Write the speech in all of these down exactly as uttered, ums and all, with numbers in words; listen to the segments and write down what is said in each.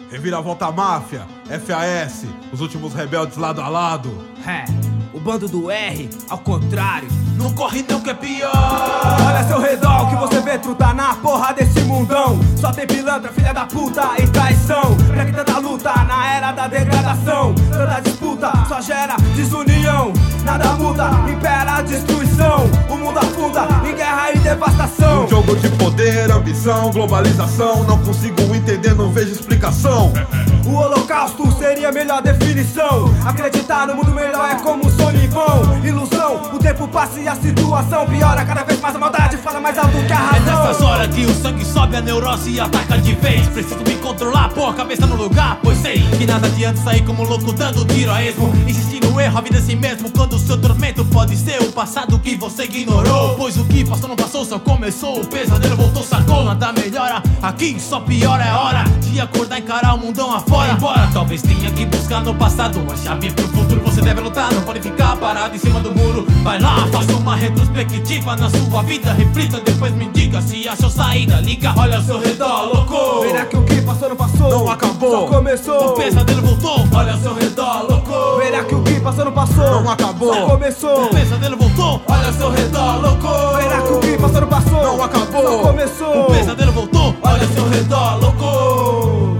Reviravolta Máfia, F A S, os últimos rebeldes lado a lado. É, o bando do R, ao contrário, não corre não que é pior. Olha seu redor, o que você vê truta na porra desse mundão. Só tem pilantra, filha da puta e traição. Pra que tanta luta na era da degradação? Tanta disputa só gera desunião. Nada muda, impera a destruição. O mundo afunda em guerra e devastação. Um jogo de poder, ambição, globalização. Não consigo entender, não vejo explicação. O holocausto seria a melhor definição. Acreditar no mundo melhor é como um sonho em vão. Ilusão, o tempo passa e a situação piora. Cada vez mais a maldade fala mais alto que a razão. É nessas horas que o sangue sobe, a neurose e ataca de vez. Preciso me controlar, pôr a cabeça no lugar. Pois sei que nada adianta sair como louco dando tiro a esmo. Insistir no erro, a vida é assim mesmo. Quando o seu tormento pode ser o passado que você ignorou. Pois o que passou não passou, só começou. O pesadelo voltou, sacou, nada melhora. Aqui só piora, é hora de acordar e encarar o mundão afora. Embora talvez tenha que buscar no passado a chave pro futuro. Você deve lutar, não pode ficar parado em cima do muro. Vai lá, faça uma retrospectiva na sua vida. Reflita, depois me diga se achou saída. Liga, olha ao seu redor, louco. Verá que o que passou não passou, não acabou, só começou. O pesadelo voltou, olha ao seu redor, louco. Verá que o que passou não passou, não acabou, só começou. O pesadelo voltou, olha ao seu redor, louco. Verá que o que passou não passou, não acabou, só começou. O pesadelo voltou, olha ao seu redor, louco.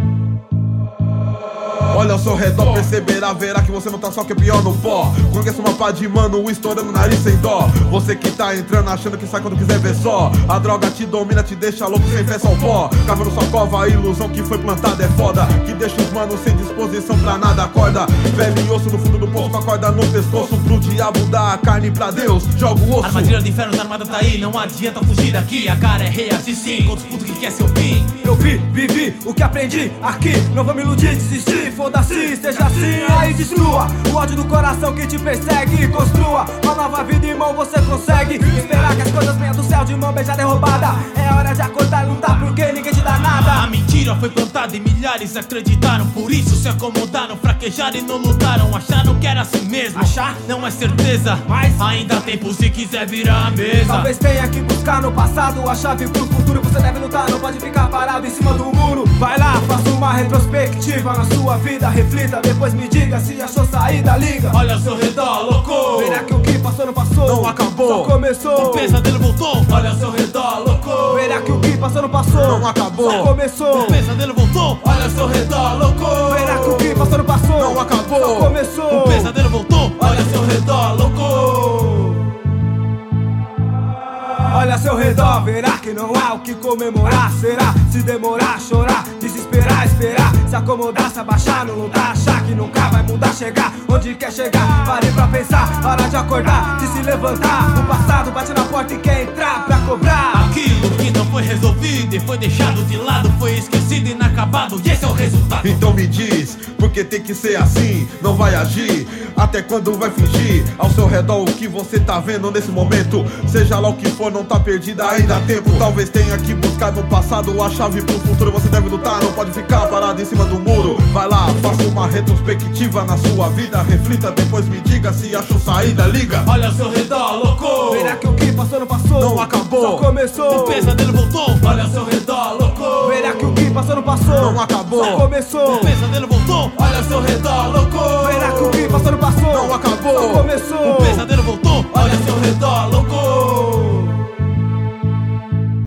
Olha ao seu redor, perceberá, verá que você não tá só que é pior no pó. Conheço uma pá de mano, estourando o nariz sem dó. Você que tá entrando achando que sai quando quiser ver só. A droga te domina, te deixa louco sem fé, só pó. Cavando sua cova, a ilusão que foi plantada é foda. Que deixa os manos sem disposição pra nada, acorda. Velho e osso no fundo do poço, com a corda no pescoço. Pro diabo dar a carne pra Deus, joga o osso. Armadilha do inferno, a armada tá aí, não adianta fugir daqui. A cara é reagir sim, com disputa que quer seu fim. Eu vi, vivi o que aprendi aqui. Não vou me iludir, desistir, foda-se, seja assim, aí destrua o ódio do coração que te persegue. Construa uma nova vida, irmão, você consegue. Esperar que as coisas venham do céu de mão beijada é roubada. É hora de acordar e lutar porque ninguém te dá nada. A mentira foi plantada e milhares acreditaram. Por isso se acomodaram, fraquejaram e não lutaram. Acharam que era assim mesmo, achar não é certeza, mas ainda há tempo se quiser virar a mesa. Talvez tenha que buscar no passado a chave pro futuro. Você deve lutar, não pode ficar parado em cima do muro. Vai lá, faça uma retrospectiva na sua vida. Reflita, depois me diga se achou saída, liga. Olha ao seu redor, louco. Verá que o que passou não passou, não acabou, só começou. O pesadelo voltou, olha ao seu redor, louco. Verá que o que passou não passou, não acabou, só começou. O pesadelo voltou, olha ao seu redor, louco. Verá que o que passou não passou, não acabou, só começou. O pesadelo voltou, olha ao seu redor, louco. Olha ao seu redor, verá que não há o que comemorar. Será? Se demorar, chorar, desesperar, esperar. Se acomodar, se abaixar, não lutar, achar que nunca vai mudar. Chegar onde quer chegar, pare pra pensar. Hora de acordar, de se levantar. O passado bate na porta e quer entrar pra cobrar. Aquilo que não foi resolvido e foi deixado de lado, foi esquecido e inacabado, e esse é o resultado. Então me diz, porque tem que ser assim. Não vai agir, até quando vai fingir. Ao seu redor o que você tá vendo nesse momento, seja lá o que for, não tá perdida, ainda há tempo. Talvez tenha que buscar no passado a chave pro futuro. Você deve lutar, não pode ficar parado em cima do muro. Vai lá, faça uma retrospectiva na sua vida. Reflita, depois me diga se achou saída, liga. Olha ao seu redor, louco. Verá que o que passou não passou, não acabou, só começou. O pesadelo voltou, olha ao seu redor, louco. Verá que o que passou não passou, não acabou, só começou. O pesadelo voltou, olha ao seu redor, louco. Verá que o que passou não passou, não acabou, só começou. O pesadelo voltou, olha ao seu redor,